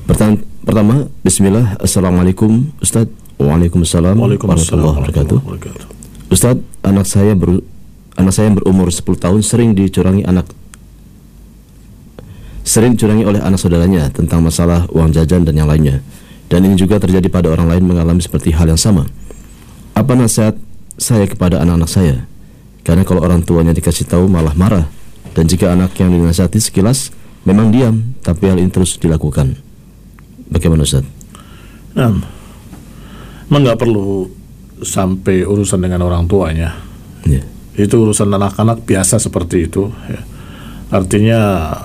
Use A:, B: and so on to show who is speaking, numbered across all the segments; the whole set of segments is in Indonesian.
A: Pertanyaan pertama, bismillah, assalamualaikum Ustadz. Waalaikumsalam warahmatullahi wabarakatuh. Ustadz, anak saya yang berumur 10 tahun sering dicurangi oleh anak saudaranya tentang masalah uang jajan dan yang lainnya. Dan ini juga terjadi pada orang lain mengalami seperti hal yang sama. Apa nasihat saya kepada anak-anak saya? Karena kalau orang tuanya dikasih tahu malah marah. Dan jika anak yang dinasihati sekilas memang diam, tapi hal ini terus dilakukan. Bagaimana Ustaz?
B: Memang nggak perlu sampai urusan dengan orang tuanya. Itu urusan anak-anak biasa seperti itu ya. Artinya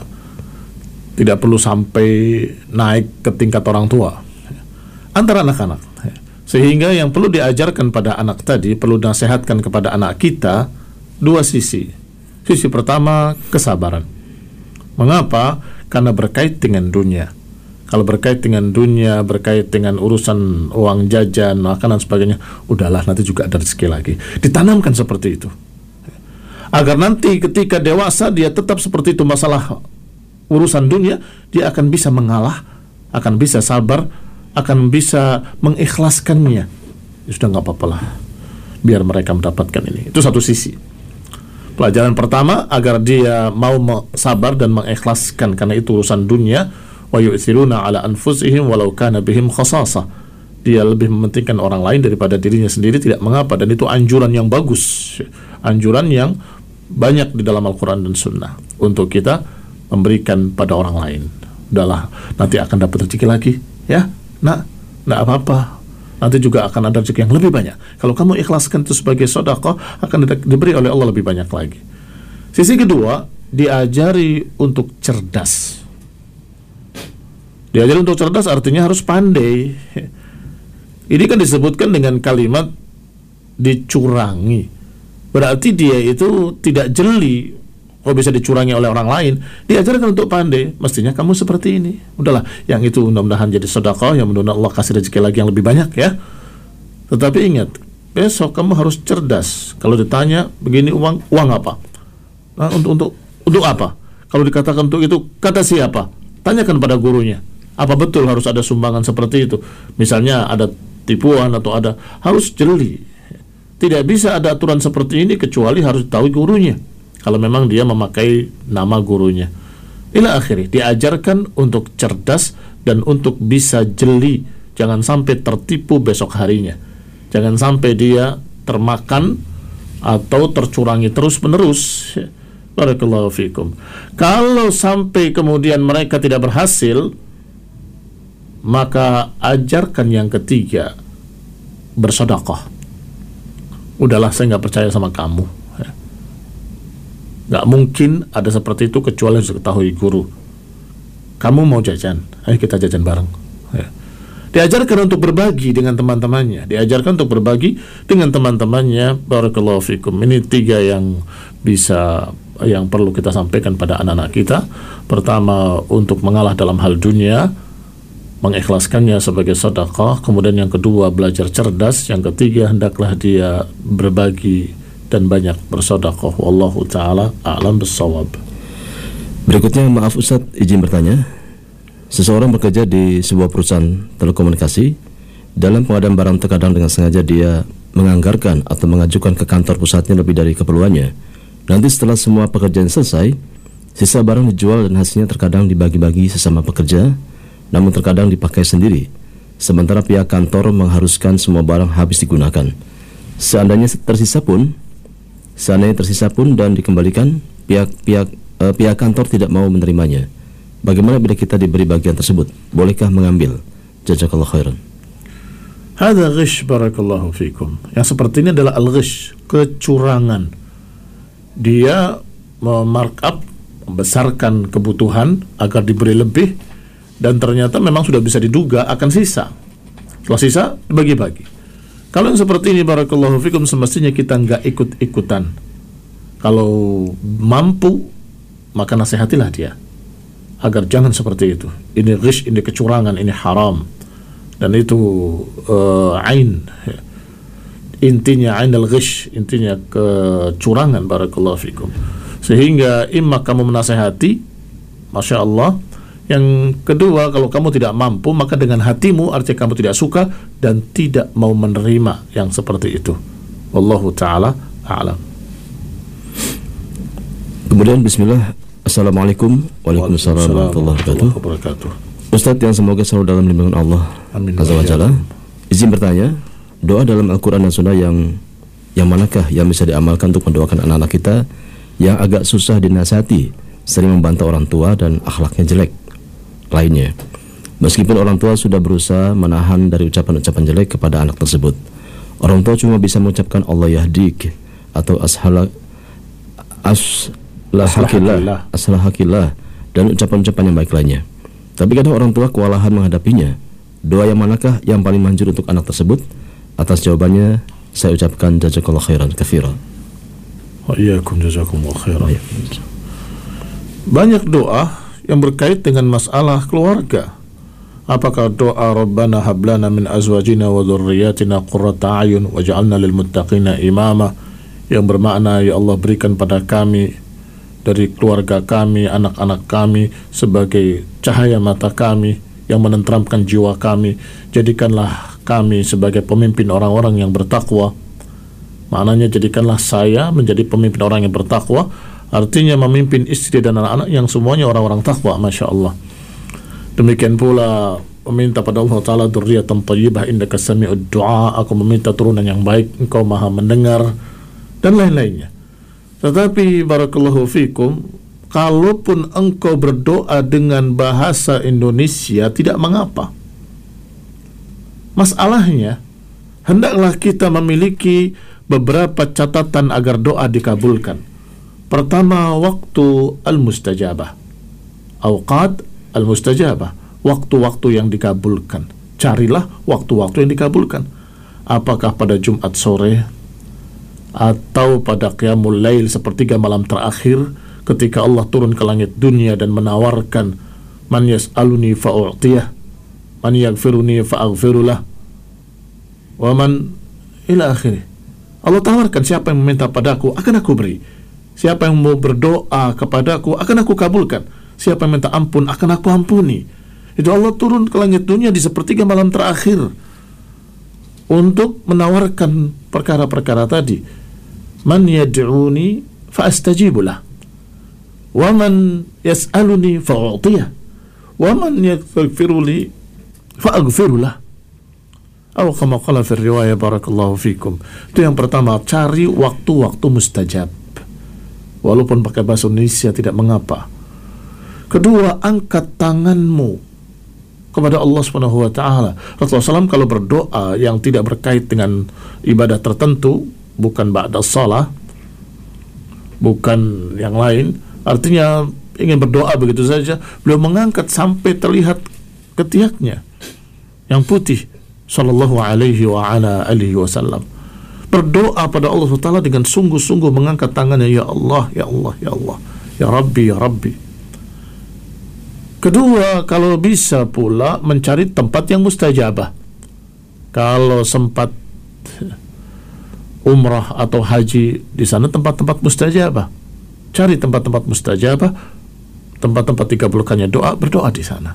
B: tidak perlu sampai naik ke tingkat orang tua antara anak-anak ya. Sehingga yang perlu diajarkan pada anak tadi, perlu nasihatkan kepada anak kita dua sisi. Sisi pertama, kesabaran. Mengapa? Karena berkait dengan dunia. Kalau berkait dengan dunia, berkait dengan urusan uang jajan, makanan, sebagainya, udahlah, nanti juga ada rezeki lagi. Ditanamkan seperti itu. Agar nanti ketika dewasa, dia tetap seperti itu. Masalah urusan dunia, dia akan bisa mengalah, akan bisa sabar, akan bisa mengikhlaskannya. Ya sudah, nggak apa-apa lah, biar mereka mendapatkan ini. Itu satu sisi. Pelajaran pertama, agar dia mau sabar dan mengikhlaskan, karena itu urusan dunia. Wa yu'thiruna ala anfusihim walau kana bihim khasasah. Dia lebih mementingkan orang lain daripada dirinya sendiri, tidak mengapa. Dan itu anjuran yang bagus, anjuran yang banyak di dalam Al-Quran dan Sunnah untuk kita memberikan pada orang lain. Udahlah, nanti akan dapat rezeki lagi ya, nah, nggak apa-apa, nanti juga akan ada rezeki yang lebih banyak. Kalau kamu ikhlaskan itu sebagai sedekah, akan diberi oleh Allah lebih banyak lagi. Sisi kedua, diajari untuk cerdas. Diajari untuk cerdas artinya harus pandai. Ini kan disebutkan dengan kalimat dicurangi. Berarti dia itu tidak jeli. Kok bisa dicurangi oleh orang lain? Diajarkan untuk pandai. Mestinya kamu seperti ini. Udahlah, yang itu mudah-mudahan jadi sedekah, yang mudah-mudahan Allah kasih rezeki lagi yang lebih banyak ya. Tetapi ingat, besok kamu harus cerdas. Kalau ditanya begini, uang apa? Nah, untuk apa? Kalau dikatakan untuk itu, kata siapa? Tanyakan pada gurunya. Apa betul harus ada sumbangan seperti itu? Misalnya ada tipuan atau ada, harus jeli. Tidak bisa ada aturan seperti ini kecuali harus tahu gurunya. Kalau memang dia memakai nama gurunya. Ila akhirnya diajarkan untuk cerdas dan untuk bisa jeli. Jangan sampai tertipu besok harinya. Jangan sampai dia termakan atau tercurangi terus-menerus. Barakallahu fikum. Kalau sampai kemudian mereka tidak berhasil, maka ajarkan yang ketiga, bersedekah. Udahlah, saya nggak percaya sama kamu. Nggak mungkin ada seperti itu kecuali harus diketahui guru. Kamu mau jajan, ayo kita jajan bareng. Diajarkan untuk berbagi dengan teman-temannya. Diajarkan untuk berbagi dengan teman-temannya. Barakallahu fikum. Ini tiga yang perlu kita sampaikan pada anak-anak kita. Pertama, untuk mengalah dalam hal dunia, mengikhlaskannya sebagai sedekah. Kemudian yang kedua, belajar cerdas. Yang ketiga, hendaklah dia berbagi dan banyak bersedekah. Wallahu ta'ala a'lam bissawab.
A: Berikutnya, maaf Ustaz, izin bertanya. Seseorang bekerja di sebuah perusahaan telekomunikasi. Dalam pengadaan barang, terkadang dengan sengaja dia menganggarkan atau mengajukan ke kantor pusatnya lebih dari keperluannya. Nanti setelah semua pekerjaan selesai, sisa barang dijual dan hasilnya terkadang dibagi-bagi sesama pekerja, namun terkadang dipakai sendiri, sementara pihak kantor mengharuskan semua barang habis digunakan. Seandainya tersisa pun dan dikembalikan, pihak kantor tidak mau menerimanya. Bagaimana bila kita diberi bagian tersebut? Bolehkah mengambil? Jazakallahu khairan.
B: Hadza ghish, barakallahu fikum. Yang seperti ini adalah al-ghish, kecurangan. Dia memarkup, membesarkan kebutuhan agar diberi lebih, dan ternyata memang sudah bisa diduga akan sisa. Kalau sisa, bagi-bagi. Kalau yang seperti ini, barakallahu fikum, semestinya kita nggak ikut-ikutan. Kalau mampu, maka nasihatilah dia agar jangan seperti itu. Ini ghish, ini kecurangan, ini haram. Dan itu ain. Intinya ain al-ghish, intinya kecurangan, barakallahu fikum. Sehingga imma kamu menasihati, Masya Allah, Yang kedua, kalau kamu tidak mampu, maka dengan hatimu, artinya kamu tidak suka dan tidak mau menerima yang seperti itu. Wallahu ta'ala a'lam.
A: Kemudian bismillah. Assalamualaikum. Waalaikumsalam warahmatullahi wabarakatuh. Ustadz yang semoga selalu dalam lindungan Allah Azza wa Jalla. Izin bertanya, doa dalam Al-Quran dan Sunnah yang manakah yang bisa diamalkan untuk mendoakan anak-anak kita yang agak susah dinasihati, sering membantah orang tua dan akhlaknya jelek lainnya, meskipun orang tua sudah berusaha menahan dari ucapan-ucapan jelek kepada anak tersebut. Orang tua cuma bisa mengucapkan Allah yahdik atau aslahakillah dan ucapan-ucapan yang baik lainnya. Tapi kadang orang tua kewalahan menghadapinya. Doa yang manakah yang paling manjur untuk anak tersebut? Atas jawabannya saya ucapkan jazakallahu khairan katsira.
B: Wa iyyakum jazakumullahu khairan. Banyak doa yang berkait dengan masalah keluarga. Apakah doa Rabbana hablana min azwajina wa dzurriyyatina qurrata a'yun waj'alna lil muttaqina imama, yang bermakna ya Allah berikan pada kami dari keluarga kami, anak-anak kami sebagai cahaya mata kami yang menenteramkan jiwa kami, jadikanlah kami sebagai pemimpin orang-orang yang bertakwa. Maknanya jadikanlah saya menjadi pemimpin orang yang bertakwa, artinya memimpin istri dan anak-anak yang semuanya orang-orang takwa, Masya Allah. Demikian pula meminta pada Allah Ta'ala dzurriyyatan thayyibah innaka sami'ud du'a, aku meminta turunan yang baik, engkau maha mendengar, dan lain-lainnya. Tetapi barakallahu fikum, kalaupun engkau berdoa dengan bahasa Indonesia tidak mengapa. Masalahnya, hendaklah kita memiliki beberapa catatan agar doa dikabulkan. Pertama, waktu al-mustajabah, awqat al-mustajabah, waktu-waktu yang dikabulkan. Carilah waktu-waktu yang dikabulkan. Apakah pada Jumat sore atau pada qiyamul lail sepertiga malam terakhir, ketika Allah turun ke langit dunia dan menawarkan man yas'aluni fa'u'tiyah, man yaghfiruni fa'aghfirulah, wa man ila akhirih. Allah tawarkan, siapa yang meminta padaku akan aku beri, siapa yang mau berdoa kepadaku akan aku kabulkan, siapa yang minta ampun akan aku ampuni. Itu Allah turun ke langit dunia di sepertiga malam terakhir untuk menawarkan perkara-perkara tadi. Man yad'uni fa'astajibulah, wa man yas'aluni fa'u'tiyah, wa man yaghfiruli fa'aghfirulah, atau kama qala fi riwayah barakallahu fikum. Itu yang pertama, cari waktu-waktu mustajab, walaupun pakai bahasa Indonesia tidak mengapa. Kedua, angkat tanganmu kepada Allah Subhanahu wa taala. Rasulullah SAW kalau berdoa yang tidak berkait dengan ibadah tertentu, bukan ba'da shalah, bukan yang lain, artinya ingin berdoa begitu saja, beliau mengangkat sampai terlihat ketiaknya yang putih, sallallahu alaihi wa ala alihi wasallam. Berdoa pada Allah SWT dengan sungguh-sungguh mengangkat tangannya, ya Allah, ya Allah, ya Allah, ya Rabbi, ya Rabbi. Kedua, kalau bisa pula mencari tempat yang mustajabah. Kalau sempat umrah atau haji, di sana tempat-tempat mustajabah. Cari tempat-tempat mustajabah, tempat-tempat dikabulkannya doa, berdoa di sana.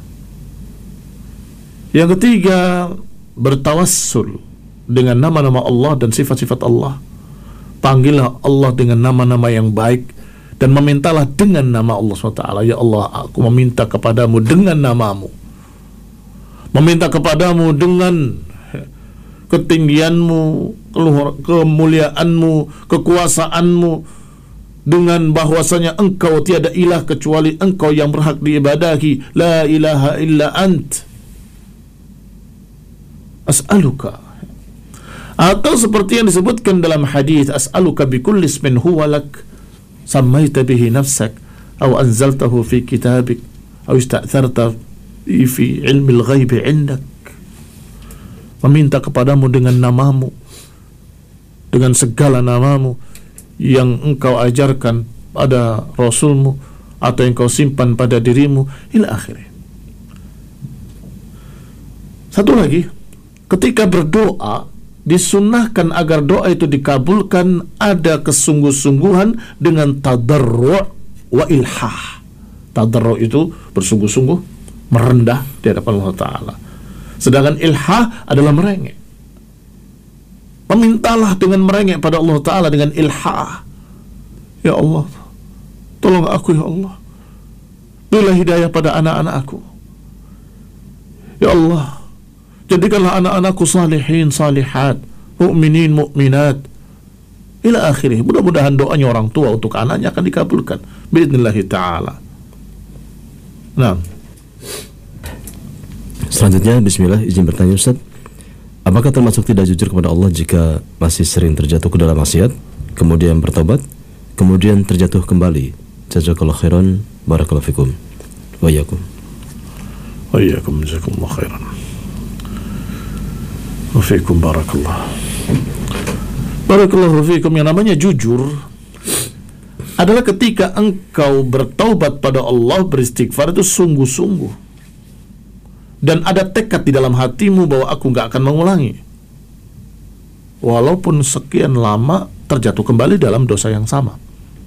B: Yang ketiga, bertawassul dengan nama-nama Allah dan sifat-sifat Allah. Panggillah Allah dengan nama-nama yang baik dan memintalah dengan nama Allah SWT. Ya Allah, aku meminta kepadamu dengan namamu, meminta kepadamu dengan ketinggianmu, kemuliaanmu, kekuasaanmu, dengan bahwasanya engkau tiada ilah kecuali engkau yang berhak diibadahi, la ilaha illa ant, as'aluka. Atau seperti yang disebutkan dalam hadis, as'aluka bikulli ismin huwa lak sammaita bihi nafsak aw anzaltahu fi kitabik aw ista'tharta fi ilmil ghaibi indak. Meminta kepadamu dengan namamu, dengan segala namamu yang engkau ajarkan pada Rasulmu atau yang kau simpan pada dirimu, ila akhirnya. Satu lagi, ketika berdoa disunnahkan agar doa itu dikabulkan ada kesungguh-sungguhan dengan tadarru' wa ilhah. Tadarru' itu bersungguh-sungguh, merendah di hadapan Allah Ta'ala. Sedangkan ilha adalah merengek. Memintalah dengan merengek pada Allah Ta'ala dengan ilha. Ya Allah, tolong aku ya Allah, berilah hidayah pada anak-anak aku. Ya Allah, jadikanlah anak-anakku salihin, salihat, mu'minin, mu'minat, ila akhirih. Mudah-mudahan doanya orang tua untuk anaknya akan dikabulkan biidnillahi ta'ala. Nah,
A: selanjutnya, bismillah, izin bertanya Ustaz, apakah termasuk tidak jujur kepada Allah jika masih sering terjatuh ke dalam maksiat, kemudian bertobat, kemudian terjatuh kembali? Jazakallahu khairan, barakallahu fikum wa iyyakum.
B: Wa iyyakum, jazakumullahu khairan. Wa fikum barakallah. Barakallahu fikum. Yang namanya jujur adalah ketika engkau bertaubat pada Allah, beristighfar itu sungguh-sungguh, dan ada tekad di dalam hatimu bahwa aku gak akan mengulangi, walaupun sekian lama terjatuh kembali dalam dosa yang sama.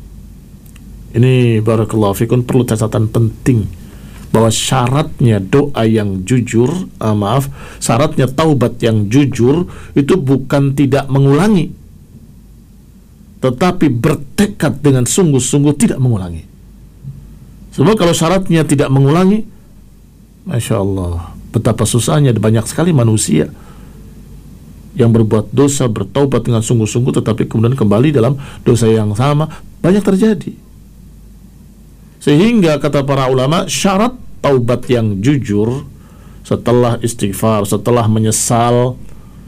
B: Ini barakallahu fikum perlu catatan penting, bahwa syaratnya doa yang jujur, syaratnya taubat yang jujur itu bukan tidak mengulangi, tetapi bertekad dengan sungguh-sungguh tidak mengulangi. Sebab kalau syaratnya tidak mengulangi, Masya Allah, betapa susahnya. Banyak sekali manusia yang berbuat dosa, bertaubat dengan sungguh-sungguh, tetapi kemudian kembali dalam dosa yang sama. Banyak terjadi. Sehingga kata para ulama, syarat taubat yang jujur setelah istighfar, setelah menyesal,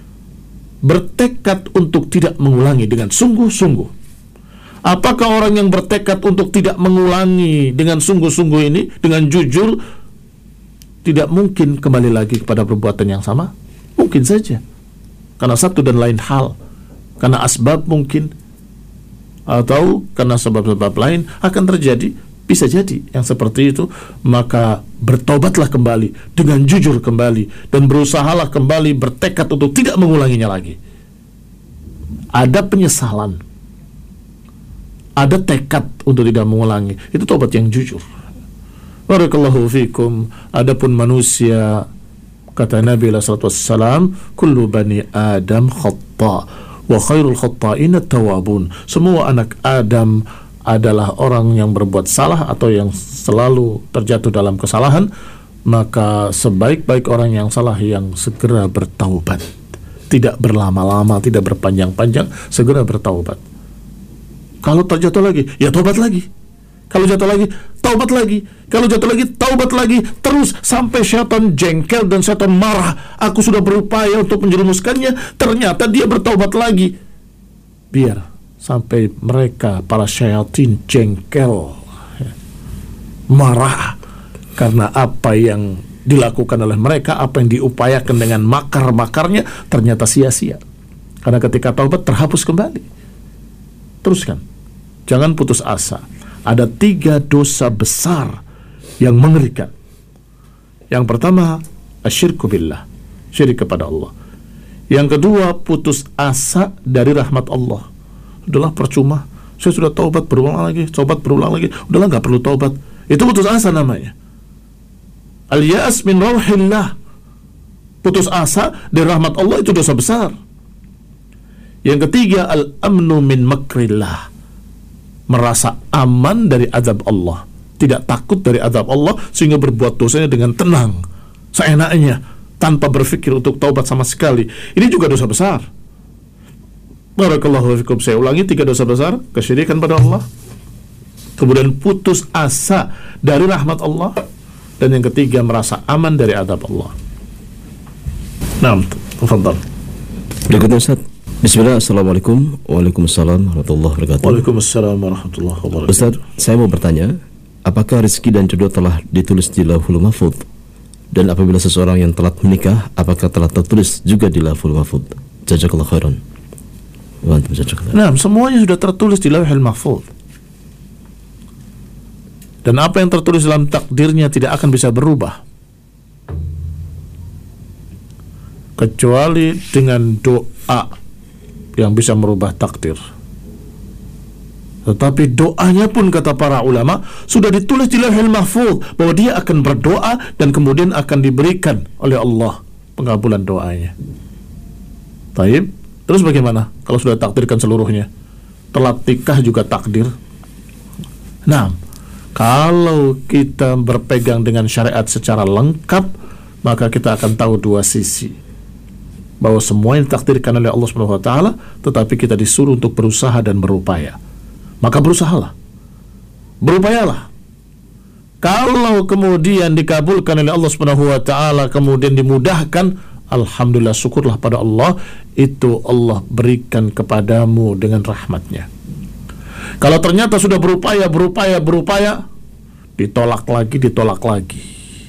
B: bertekad untuk tidak mengulangi dengan sungguh-sungguh. Apakah orang yang bertekad untuk tidak mengulangi dengan sungguh-sungguh ini, dengan jujur, tidak mungkin kembali lagi kepada perbuatan yang sama? Mungkin saja, karena satu dan lain hal, karena asbab mungkin, atau karena sebab-sebab lain akan terjadi. Bisa jadi yang seperti itu. Maka bertobatlah kembali dengan jujur kembali, dan berusahalah kembali bertekad untuk tidak mengulanginya lagi. Ada penyesalan, ada tekad untuk tidak mengulangi. Itu tobat yang jujur. Barakallahu fikum. Adapun manusia, kata Nabi SAW, kullu bani Adam khata wa khairul khata'ina tawabun. Semua anak Adam adalah orang yang berbuat salah atau yang selalu terjatuh dalam kesalahan, maka sebaik-baik orang yang salah yang segera bertaubat, tidak berlama-lama, tidak berpanjang-panjang, segera bertaubat. Kalau terjatuh lagi, ya taubat lagi. Kalau jatuh lagi, taubat lagi. Kalau jatuh lagi, taubat lagi. Terus sampai syaitan jengkel dan syaitan marah. Aku sudah berupaya untuk menjerumuskannya, ternyata dia bertaubat lagi. Biar sampai mereka, para syaitan jengkel, marah, karena apa yang dilakukan oleh mereka, apa yang diupayakan dengan makar-makarnya, ternyata sia-sia. Karena ketika taubat terhapus kembali. Teruskan, jangan putus asa. Ada 3 dosa besar yang mengerikan. Yang pertama, asyirku billah, syirik kepada Allah. Yang kedua, putus asa dari rahmat Allah. Udahlah, percuma, saya sudah taubat berulang lagi, udahlah, gak perlu taubat. Itu putus asa namanya. Al-ya'as min rauhillah, putus asa dari rahmat Allah, itu dosa besar. Yang ketiga, al-amnu min makrillah, merasa aman dari azab Allah, tidak takut dari azab Allah, sehingga berbuat dosanya dengan tenang, seenaknya, tanpa berpikir untuk taubat sama sekali. Ini juga dosa besar. Barakallahu fikum. Saya ulangi, 3 dosa besar: kesyirikan pada Allah, kemudian putus asa dari rahmat Allah, dan yang ketiga merasa aman dari azab Allah. Nah, tafadhal.
A: Berikutnya Ustaz. Bismillah, assalamualaikum. Waalaikumsalam warahmatullahi wabarakatuh.
B: Waalaikumsalam warahmatullahi wabarakatuh.
A: Ustaz, saya mau bertanya, apakah rezeki dan jodoh telah ditulis di Lauhul Mahfuz? Dan apabila seseorang yang telat menikah, apakah telah tertulis juga di Lauhul Mahfuz? Jazakallahu khairan.
B: Nah, semuanya sudah tertulis di Lauhul Mahfuz. Dan apa yang tertulis dalam takdirnya tidak akan bisa berubah, kecuali dengan doa yang bisa merubah takdir. Tetapi doanya pun kata para ulama sudah ditulis di Lauhul Mahfuz bahwa dia akan berdoa dan kemudian akan diberikan oleh Allah pengabulan doanya. Taib. Terus bagaimana kalau sudah takdirkan seluruhnya? Telat nikah juga takdir. Nah, kalau kita berpegang dengan syariat secara lengkap, maka kita akan tahu dua sisi. Bahwa semua yang ditakdirkan oleh Allah Subhanahu wa taala, tetapi kita disuruh untuk berusaha dan berupaya. Maka berusahalah, berupayalah. Kalau kemudian dikabulkan oleh Allah Subhanahu wa taala, kemudian dimudahkan, alhamdulillah, syukurlah pada Allah, itu Allah berikan kepadamu dengan rahmatnya. Kalau ternyata sudah berupaya, ditolak lagi.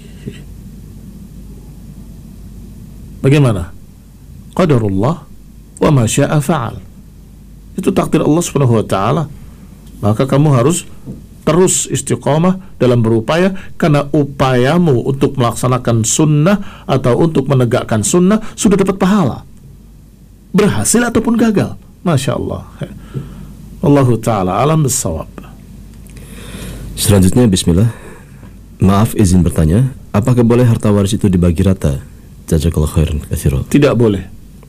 B: Bagaimana? Qadarullah wa ma syaa fa'al. Itu takdir Allah Subhanahu wa taala. Maka kamu harus terus istiqomah dalam berupaya, karena upayamu untuk melaksanakan sunnah atau untuk menegakkan sunnah sudah dapat pahala, berhasil ataupun gagal. Masya Allah. Allahu ta'ala alam bissawab.
A: Selanjutnya, bismillah. Maaf, izin bertanya, apakah boleh harta waris itu dibagi rata? Jazakallahu khairan katsiran.
B: Tidak boleh.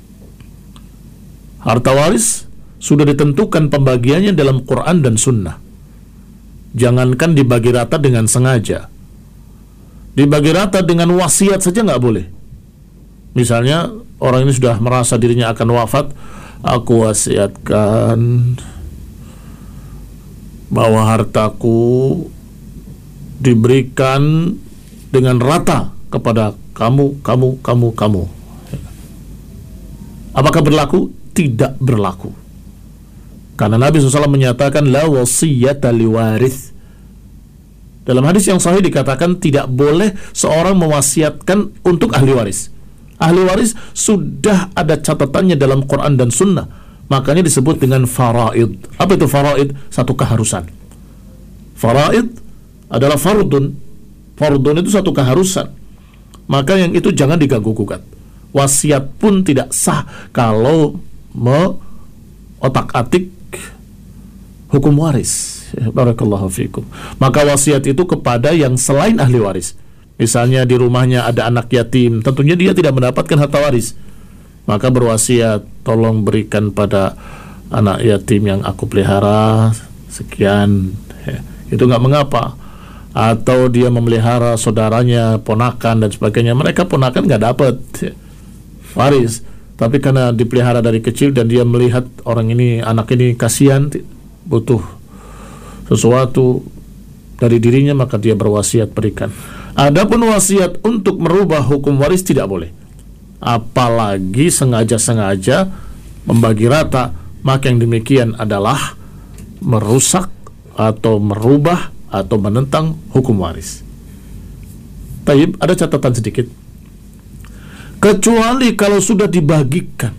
B: Harta waris sudah ditentukan pembagiannya dalam Quran dan Sunnah. Jangankan dibagi rata dengan sengaja, dibagi rata dengan wasiat saja nggak boleh. Misalnya orang ini sudah merasa dirinya akan wafat, aku wasiatkan bahwa hartaku diberikan dengan rata kepada kamu. Apakah berlaku? Tidak berlaku. Karena Nabi SAW menyatakan la wasiyata liwarith. Dalam hadis yang sahih dikatakan tidak boleh seorang mewasiatkan untuk ahli waris. Ahli waris sudah ada catatannya dalam Quran dan Sunnah. Makanya disebut dengan faraid. Apa itu faraid? Satu keharusan. Faraid adalah fardun. Fardun itu satu keharusan. Maka yang itu jangan diganggu-gugat. Wasiat pun tidak sah kalau otak-atik hukum waris. Barakallahu fikum. Maka wasiat itu kepada yang selain ahli waris. Misalnya di rumahnya ada anak yatim, tentunya dia tidak mendapatkan harta waris. Maka berwasiat, tolong berikan pada anak yatim yang aku pelihara sekian. Itu nggak mengapa. Atau dia memelihara saudaranya, ponakan dan sebagainya. Mereka ponakan nggak dapat waris, tapi karena dipelihara dari kecil dan dia melihat orang ini, anak ini kasihan, butuh sesuatu dari dirinya, maka dia berwasiat berikan. Adapun wasiat untuk merubah hukum waris tidak boleh. Apalagi sengaja-sengaja membagi rata, maka yang demikian adalah merusak atau merubah atau menentang hukum waris. Taib, ada catatan sedikit. Kecuali kalau sudah dibagikan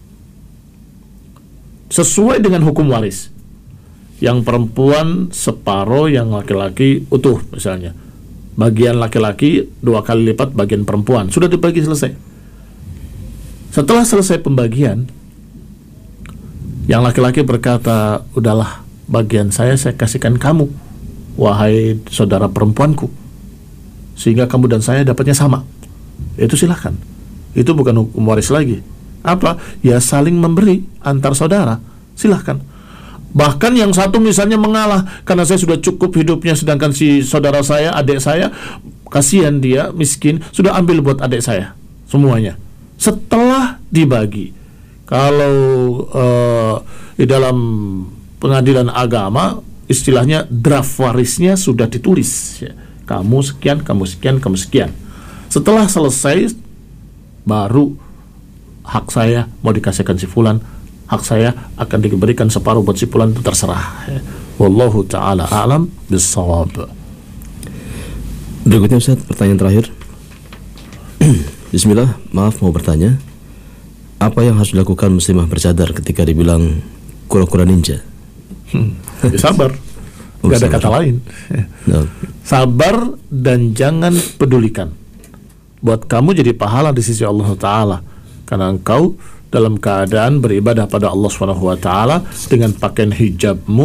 B: sesuai dengan hukum waris. Yang perempuan separuh, yang laki-laki utuh misalnya. Bagian laki-laki 2 kali lipat bagian perempuan. Sudah dibagi selesai. Setelah selesai pembagian, yang laki-laki berkata, udahlah, bagian saya kasihkan kamu, wahai saudara perempuanku, sehingga kamu dan saya dapatnya sama. Itu silahkan. Itu bukan hukum waris lagi. Apa? Ya saling memberi antar saudara. Silahkan. Bahkan yang satu misalnya mengalah, karena saya sudah cukup hidupnya, sedangkan si saudara saya, adik saya, kasihan dia, miskin, sudah ambil buat adik saya semuanya. Setelah dibagi, kalau di dalam pengadilan agama, istilahnya draft warisnya sudah ditulis, ya. Kamu sekian, kamu sekian, kamu sekian. Setelah selesai, baru hak saya mau dikasihkan si fulan, hak saya akan diberikan separuh buat si fulan, itu terserah. Wallahu ta'ala a'lam bissawab.
A: Berikutnya Ustaz, pertanyaan terakhir. Bismillah, maaf mau bertanya, apa yang harus dilakukan muslimah bercadar ketika dibilang kura-kura ninja?
B: Ya, sabar. Gak ada kata lain.
A: No.
B: Sabar dan jangan pedulikan. Buat kamu jadi pahala di sisi Allah Ta'ala, karena engkau dalam keadaan beribadah pada Allah Subhanahu wa Ta'ala dengan pakaian hijabmu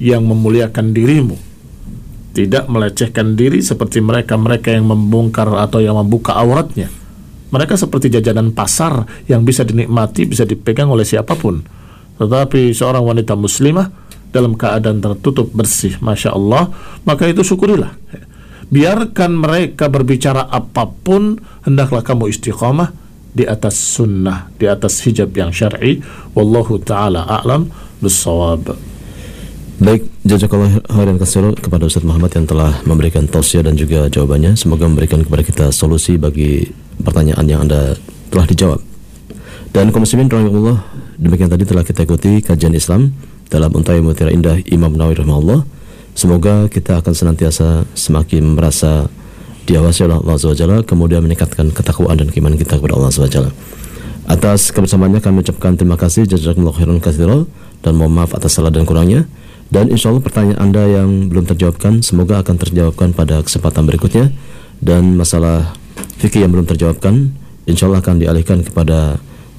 B: yang memuliakan dirimu, tidak melecehkan diri seperti mereka-mereka yang membongkar atau yang membuka auratnya. Mereka seperti jajanan pasar yang bisa dinikmati, bisa dipegang oleh siapapun. Tetapi seorang wanita muslimah dalam keadaan tertutup bersih, Masya Allah, maka itu syukurilah. Biarkan mereka berbicara apapun, hendaklah kamu istiqamah di atas sunnah, di atas hijab yang syar'i. Wallahu ta'ala a'lam bissawab.
A: Baik, jazakallah khairan katsira kepada Ustaz Muhammad yang telah memberikan tausiah dan juga jawabannya. Semoga memberikan kepada kita solusi bagi pertanyaan yang Anda telah dijawab. Dan kaum muslimin rahimahullah, demikian tadi telah kita ikuti kajian Islam dalam Untai Mutiara Indah Imam Nawawi rahimahullah. Semoga kita akan senantiasa semakin merasa diawasi oleh Allah SWT, kemudian meningkatkan ketakwaan dan keimanan kita kepada Allah SWT. Atas kebersamaannya kami ucapkan terima kasih, jazakumullah khairan katsira, dan mohon maaf atas salah dan kurangnya. Dan insya Allah pertanyaan Anda yang belum terjawabkan semoga akan terjawabkan pada kesempatan berikutnya. Dan masalah fikih yang belum terjawabkan insya Allah akan dialihkan kepada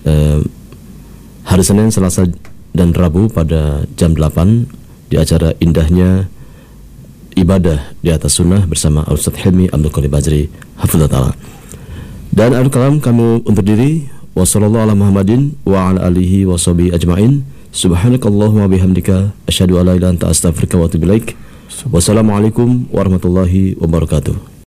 A: hari Senin, Selasa, dan Rabu pada jam 8 di acara Indahnya Ibadah di Atas Sunnah bersama Ustaz Hilmi Abdul Qadir Bajri hafizahullah ta'ala. Dan akhir kalam kami undur diri. Wassallallahu ala Muhammadin wa ala alihi wa sahbihi ajma'in. Subhanakallahumma bihamdika asyhadu an la ilaha illa anta astaghfiruka wa atubu ilaik. Wassalamualaikum warahmatullahi wabarakatuh.